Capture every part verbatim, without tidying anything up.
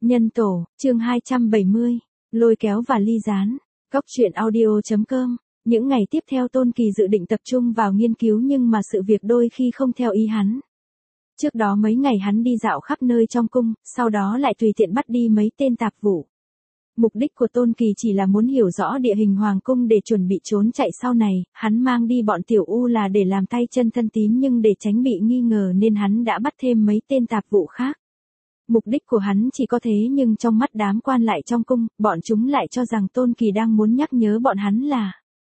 Nhân tổ, chương hai trăm bảy mươi, lôi kéo và ly gián. Góc truyện audio chấm com. Những ngày tiếp theo Tôn Kỳ dự định tập trung vào nghiên cứu nhưng mà sự việc đôi khi không theo ý hắn. Trước đó mấy ngày hắn đi dạo khắp nơi trong cung, sau đó lại tùy tiện bắt đi mấy tên tạp vụ. Mục đích của Tôn Kỳ chỉ là muốn hiểu rõ địa hình hoàng cung để chuẩn bị trốn chạy sau này, hắn mang đi bọn tiểu u là để làm tay chân thân tín nhưng để tránh bị nghi ngờ nên hắn đã bắt thêm mấy tên tạp vụ khác. Mục đích của hắn chỉ có thế nhưng trong mắt đám quan lại trong cung, bọn chúng lại cho rằng Tôn Kỳ đang muốn nhắc nhớ bọn hắn là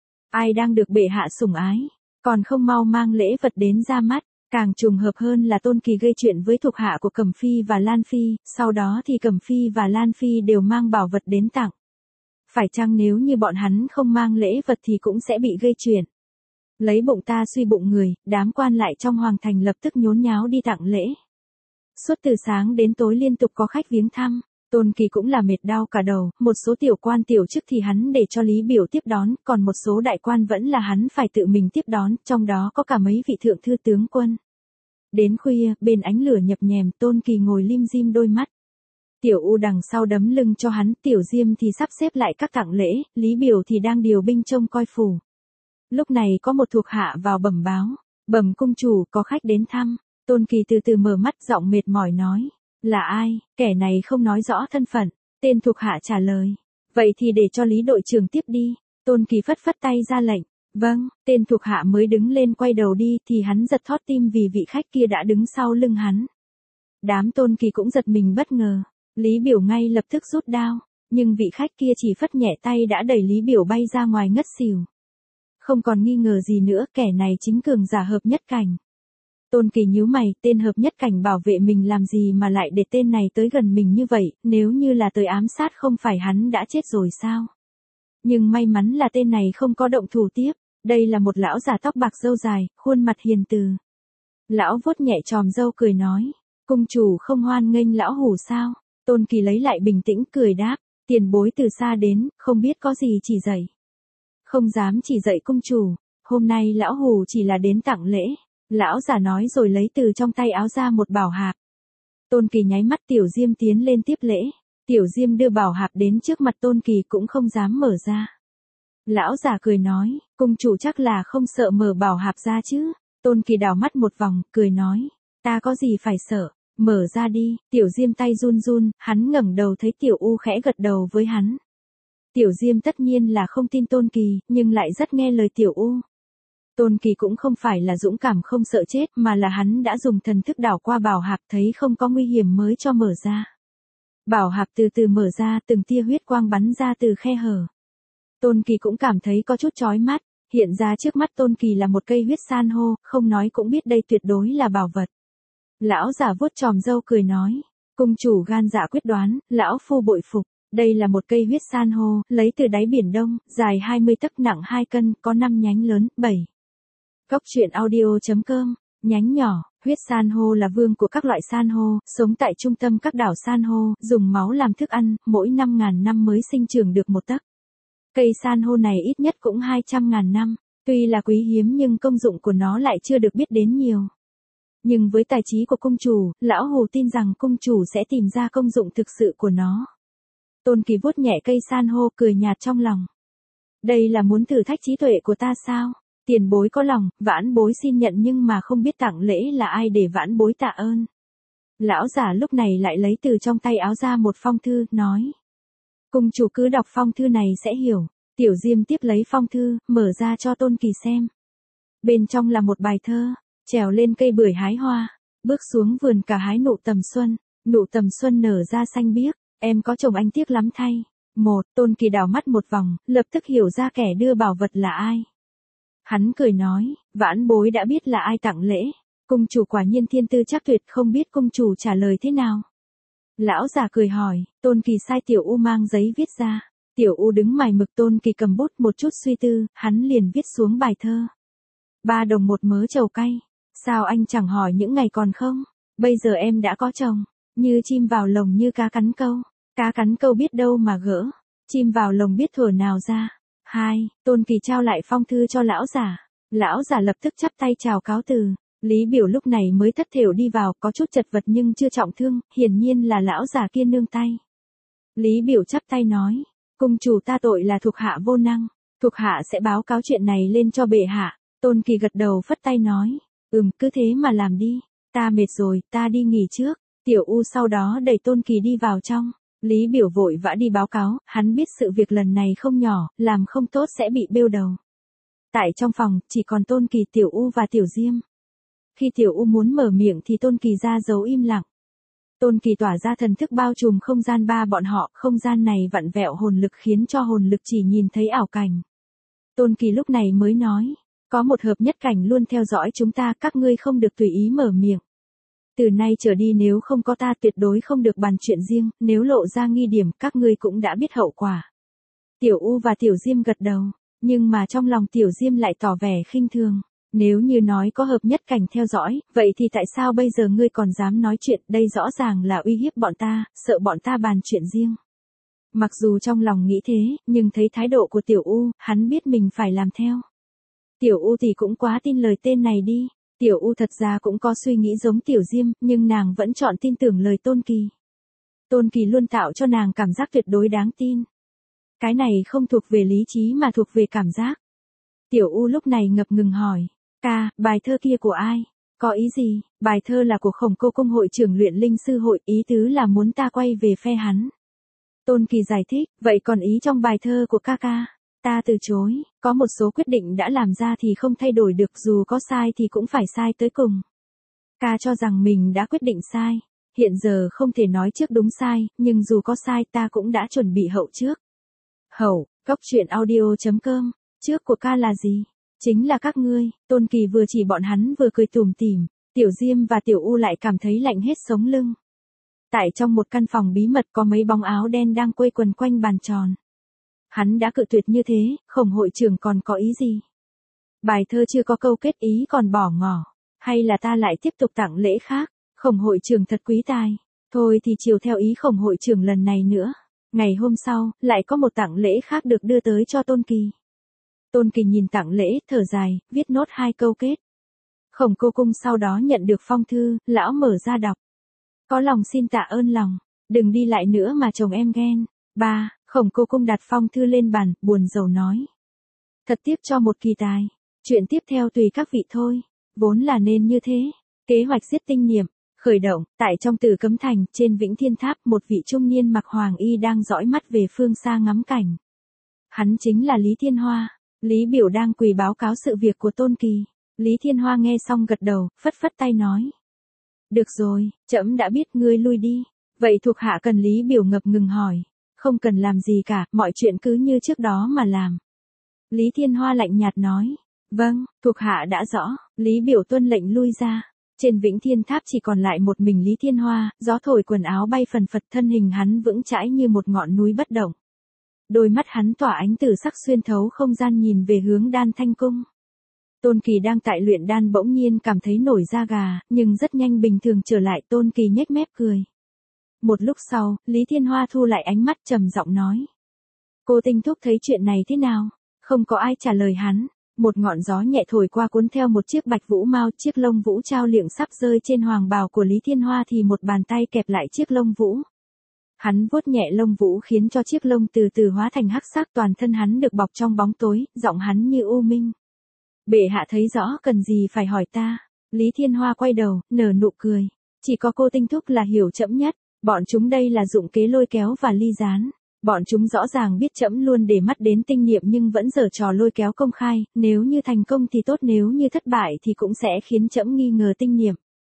ai đang được bệ hạ sủng ái, còn không mau mang lễ vật đến ra mắt. Càng trùng hợp hơn là Tôn Kỳ gây chuyện với thuộc hạ của Cẩm Phi và Lan Phi, sau đó thì Cẩm Phi và Lan Phi đều mang bảo vật đến tặng. Phải chăng nếu như bọn hắn không mang lễ vật thì cũng sẽ bị gây chuyện. Lấy bụng ta suy bụng người, đám quan lại trong hoàng thành lập tức nhốn nháo đi tặng lễ. Suốt từ sáng đến tối liên tục có khách viếng thăm, Tôn Kỳ cũng là mệt đau cả đầu, một số tiểu quan tiểu chức thì hắn để cho Lý Biểu tiếp đón, còn một số đại quan vẫn là hắn phải tự mình tiếp đón, trong đó có cả mấy vị thượng thư tướng quân. Đến khuya, bên ánh lửa nhập nhèm, Tôn Kỳ ngồi lim dim đôi mắt. Tiểu U đằng sau đấm lưng cho hắn, Tiểu Diêm thì sắp xếp lại các tặng lễ, Lý Biểu thì đang điều binh trông coi phủ. Lúc này có một thuộc hạ vào bẩm báo, bẩm cung chủ có khách đến thăm. Tôn Kỳ từ từ mở mắt, giọng mệt mỏi nói, là ai? Kẻ này không nói rõ thân phận. Tên thuộc hạ trả lời, vậy thì để cho Lý đội trưởng tiếp đi. Tôn Kỳ phất phất tay ra lệnh, vâng. Tên thuộc hạ mới đứng lên quay đầu đi thì hắn giật thót tim vì vị khách kia đã đứng sau lưng hắn. Đám Tôn Kỳ cũng giật mình bất ngờ. Lý Biểu ngay lập tức rút đao, nhưng vị khách kia chỉ phất nhẹ tay đã đẩy Lý Biểu bay ra ngoài ngất xỉu. Không còn nghi ngờ gì nữa, kẻ này chính cường giả hợp nhất cảnh. Tôn Kỳ nhíu mày, tên hợp nhất cảnh bảo vệ mình làm gì mà lại để tên này tới gần mình như vậy, nếu như là tới ám sát không phải hắn đã chết rồi sao? Nhưng may mắn là tên này không có động thủ tiếp, đây là một lão già tóc bạc râu dài, khuôn mặt hiền từ. Lão vuốt nhẹ chòm râu cười nói, cung chủ không hoan nghênh lão hủ sao? Tôn Kỳ lấy lại bình tĩnh cười đáp, tiền bối từ xa đến, không biết có gì chỉ dạy. Không dám chỉ dạy cung chủ, hôm nay lão hủ chỉ là đến tặng lễ. Lão già nói rồi lấy từ trong tay áo ra một bảo hạp. Tôn Kỳ nháy mắt, Tiểu Diêm tiến lên tiếp lễ. Tiểu Diêm đưa bảo hạp đến trước mặt Tôn Kỳ cũng không dám mở ra. Lão già cười nói, cung chủ chắc là không sợ mở bảo hạp ra chứ. Tôn Kỳ đảo mắt một vòng, cười nói, ta có gì phải sợ, mở ra đi. Tiểu Diêm tay run run, hắn ngẩng đầu thấy Tiểu U khẽ gật đầu với hắn. Tiểu Diêm tất nhiên là không tin Tôn Kỳ, nhưng lại rất nghe lời Tiểu U. Tôn Kỳ cũng không phải là dũng cảm không sợ chết mà là hắn đã dùng thần thức đảo qua bảo hạp thấy không có nguy hiểm mới cho mở ra. Bảo hạp từ từ mở ra, từng tia huyết quang bắn ra từ khe hở. Tôn Kỳ cũng cảm thấy có chút chói mắt, hiện ra trước mắt Tôn Kỳ là một cây huyết san hô, không nói cũng biết đây tuyệt đối là bảo vật. Lão giả vuốt chòm râu cười nói, cung chủ gan dạ quyết đoán, lão phu bội phục. Đây là một cây huyết san hô, lấy từ đáy biển Đông, dài hai mươi tấc nặng hai cân, có năm nhánh lớn, bảy. Góc truyện audio chấm com, nhánh nhỏ, huyết san hô là vương của các loại san hô, sống tại trung tâm các đảo san hô, dùng máu làm thức ăn, mỗi năm ngàn năm mới sinh trưởng được một tấc. Cây san hô này ít nhất cũng hai trăm ngàn năm, tuy là quý hiếm nhưng công dụng của nó lại chưa được biết đến nhiều. Nhưng với tài trí của cung chủ, lão hù tin rằng cung chủ sẽ tìm ra công dụng thực sự của nó. Tôn Kỳ vuốt nhẹ cây san hô cười nhạt trong lòng. Đây là muốn thử thách trí tuệ của ta sao? Tiền bối có lòng, vãn bối xin nhận nhưng mà không biết tặng lễ là ai để vãn bối tạ ơn. Lão giả lúc này lại lấy từ trong tay áo ra một phong thư, nói. Cung chủ cứ đọc phong thư này sẽ hiểu. Tiểu Diêm tiếp lấy phong thư, mở ra cho Tôn Kỳ xem. Bên trong là một bài thơ, trèo lên cây bưởi hái hoa, bước xuống vườn cả hái nụ tầm xuân, nụ tầm xuân nở ra xanh biếc, em có chồng anh tiếc lắm thay. Một, Tôn Kỳ đảo mắt một vòng, lập tức hiểu ra kẻ đưa bảo vật là ai. Hắn cười nói, vãn bối đã biết là ai tặng lễ, cung chủ quả nhiên thiên tư chắc tuyệt, không biết cung chủ trả lời thế nào. Lão già cười hỏi, Tôn Kỳ sai Tiểu U mang giấy viết ra, Tiểu U đứng mải mực, Tôn Kỳ cầm bút một chút suy tư, hắn liền viết xuống bài thơ. Ba đồng một mớ trầu cay, sao anh chẳng hỏi những ngày còn không, bây giờ em đã có chồng, như chim vào lồng như cá cắn câu, cá cắn câu biết đâu mà gỡ, chim vào lồng biết thuở nào ra. Hai, Tôn Kỳ trao lại phong thư cho lão giả. Lão giả lập tức chắp tay chào cáo từ. Lý Biểu lúc này mới thất thểu đi vào, có chút chật vật nhưng chưa trọng thương, hiển nhiên là lão già kia nương tay. Lý Biểu chắp tay nói, cung chủ ta tội là thuộc hạ vô năng, thuộc hạ sẽ báo cáo chuyện này lên cho bệ hạ. Tôn Kỳ gật đầu phất tay nói, ừm, cứ thế mà làm đi, ta mệt rồi, ta đi nghỉ trước. Tiểu U sau đó đẩy Tôn Kỳ đi vào trong. Lý Biểu vội vã đi báo cáo, hắn biết sự việc lần này không nhỏ, làm không tốt sẽ bị bêu đầu. Tại trong phòng, chỉ còn Tôn Kỳ, Tiểu U và Tiểu Diêm. Khi Tiểu U muốn mở miệng thì Tôn Kỳ ra dấu im lặng. Tôn Kỳ tỏa ra thần thức bao trùm không gian ba bọn họ, không gian này vặn vẹo hồn lực khiến cho hồn lực chỉ nhìn thấy ảo cảnh. Tôn Kỳ lúc này mới nói, có một hợp nhất cảnh luôn theo dõi chúng ta, các ngươi không được tùy ý mở miệng. Từ nay trở đi nếu không có ta tuyệt đối không được bàn chuyện riêng, nếu lộ ra nghi điểm các ngươi cũng đã biết hậu quả. Tiểu U và Tiểu Diêm gật đầu, nhưng mà trong lòng Tiểu Diêm lại tỏ vẻ khinh thường. Nếu như nói có hợp nhất cảnh theo dõi, vậy thì tại sao bây giờ ngươi còn dám nói chuyện, đây rõ ràng là uy hiếp bọn ta, sợ bọn ta bàn chuyện riêng. Mặc dù trong lòng nghĩ thế, nhưng thấy thái độ của Tiểu U, hắn biết mình phải làm theo. Tiểu U thì cũng quá tin lời tên này đi. Tiểu U thật ra cũng có suy nghĩ giống Tiểu Diêm, nhưng nàng vẫn chọn tin tưởng lời Tôn Kỳ. Tôn Kỳ luôn tạo cho nàng cảm giác tuyệt đối đáng tin. Cái này không thuộc về lý trí mà thuộc về cảm giác. Tiểu U lúc này ngập ngừng hỏi, ca, bài thơ kia của ai? Có ý gì? Bài thơ là của Khổng Cô Cung hội trưởng luyện linh sư hội, ý tứ là muốn ta quay về phe hắn. Tôn Kỳ giải thích, vậy còn ý trong bài thơ của ca ca? Ta từ chối, có một số quyết định đã làm ra thì không thay đổi được, dù có sai thì cũng phải sai tới cùng. Ca cho rằng mình đã quyết định sai, hiện giờ không thể nói trước đúng sai, nhưng dù có sai ta cũng đã chuẩn bị hậu trước. Hậu, góc truyện audio chấm com, trước của ca là gì? Chính là các ngươi. Tôn Kỳ vừa chỉ bọn hắn vừa cười tủm tỉm, Tiểu Diêm và Tiểu U lại cảm thấy lạnh hết sống lưng. Tại trong một căn phòng bí mật có mấy bóng áo đen đang quây quần quanh bàn tròn. Hắn đã cự tuyệt như thế, Khổng hội trưởng còn có ý gì? Bài thơ chưa có câu kết ý còn bỏ ngỏ, hay là ta lại tiếp tục tặng lễ khác? Khổng hội trưởng thật quý tài. Thôi thì chiều theo ý Khổng hội trưởng lần này nữa. Ngày hôm sau, lại có một tặng lễ khác được đưa tới cho Tôn Kỳ. Tôn Kỳ nhìn tặng lễ, thở dài, viết nốt hai câu kết. Khổng Cô Cung sau đó nhận được phong thư, lão mở ra đọc. Có lòng xin tạ ơn lòng, đừng đi lại nữa mà chồng em ghen. Ba, Khổng Cô Cung đặt phong thư lên bàn, buồn rầu nói. Thật tiếp cho một kỳ tài, chuyện tiếp theo tùy các vị thôi, vốn là nên như thế. Kế hoạch giết tinh niệm, khởi động, tại trong Tử Cấm Thành, trên Vĩnh Thiên Tháp, một vị trung niên mặc hoàng y đang dõi mắt về phương xa ngắm cảnh. Hắn chính là Lý Thiên Hoa. Lý Biểu đang quỳ báo cáo sự việc của Tôn Kỳ. Lý Thiên Hoa nghe xong gật đầu, phất phất tay nói. Được rồi, trẫm đã biết, ngươi lui đi. Vậy thuộc hạ cần? Lý Biểu ngập ngừng hỏi. Không cần làm gì cả, mọi chuyện cứ như trước đó mà làm. Lý Thiên Hoa lạnh nhạt nói. Vâng, thuộc hạ đã rõ. Lý Biểu tuân lệnh lui ra. Trên Vĩnh Thiên Tháp chỉ còn lại một mình Lý Thiên Hoa, gió thổi quần áo bay phần phật, thân hình hắn vững chãi như một ngọn núi bất động. Đôi mắt hắn tỏa ánh tử sắc xuyên thấu không gian nhìn về hướng Đan Thanh Cung. Tôn Kỳ đang tại luyện đan bỗng nhiên cảm thấy nổi da gà, nhưng rất nhanh bình thường trở lại. Tôn Kỳ nhếch mép cười. Một lúc sau, Lý Thiên Hoa thu lại ánh mắt trầm giọng nói. Cô Tinh thúc thấy chuyện này thế nào? Không có ai trả lời hắn. Một ngọn gió nhẹ thổi qua cuốn theo một chiếc bạch vũ mao, chiếc lông vũ trao liệng sắp rơi trên hoàng bào của Lý Thiên Hoa thì một bàn tay kẹp lại chiếc lông vũ. Hắn vuốt nhẹ lông vũ khiến cho chiếc lông từ từ hóa thành hắc sắc, toàn thân hắn được bọc trong bóng tối, giọng hắn như u minh. Bệ hạ thấy rõ, cần gì phải hỏi ta? Lý Thiên Hoa quay đầu, nở nụ cười. Chỉ có cô Tinh thúc là hiểu trẫm nhất, bọn chúng đây là dụng kế lôi kéo và ly gián. Bọn chúng rõ ràng biết trẫm luôn để mắt đến tinh niệm nhưng vẫn giở trò lôi kéo công khai, nếu như thành công thì tốt, nếu như thất bại thì cũng sẽ khiến trẫm nghi ngờ tinh niệm.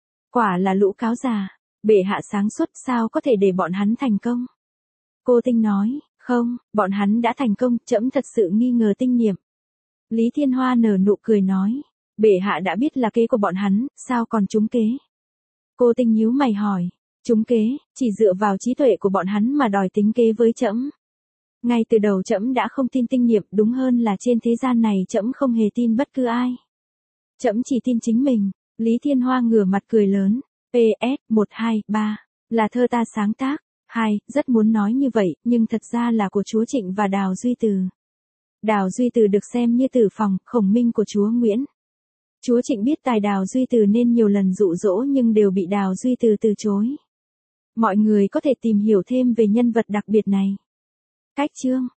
Quả là lũ cáo già, bệ hạ sáng suốt, sao có thể để bọn hắn thành công? Cô Tinh nói, không, bọn hắn đã thành công, trẫm thật sự nghi ngờ tinh niệm. Lý Thiên Hoa nở nụ cười nói, bệ hạ đã biết là kế của bọn hắn, sao còn trúng kế? Cô Tinh nhíu mày hỏi. Trúng kế, chỉ dựa vào trí tuệ của bọn hắn mà đòi tính kế với trẫm. Ngay từ đầu trẫm đã không tin tinh niệm, đúng hơn là trên thế gian này trẫm không hề tin bất cứ ai. Trẫm chỉ tin chính mình. Lý Thiên Hoa ngửa mặt cười lớn. pê ét một hai ba là thơ ta sáng tác. Hai, rất muốn nói như vậy, nhưng thật ra là của chúa Trịnh và Đào Duy Từ. Đào Duy Từ được xem như Tử Phòng, Khổng Minh của chúa Nguyễn. Chúa Trịnh biết tài Đào Duy Từ nên nhiều lần dụ dỗ nhưng đều bị Đào Duy Từ từ chối. Mọi người có thể tìm hiểu thêm về nhân vật đặc biệt này. Cách chương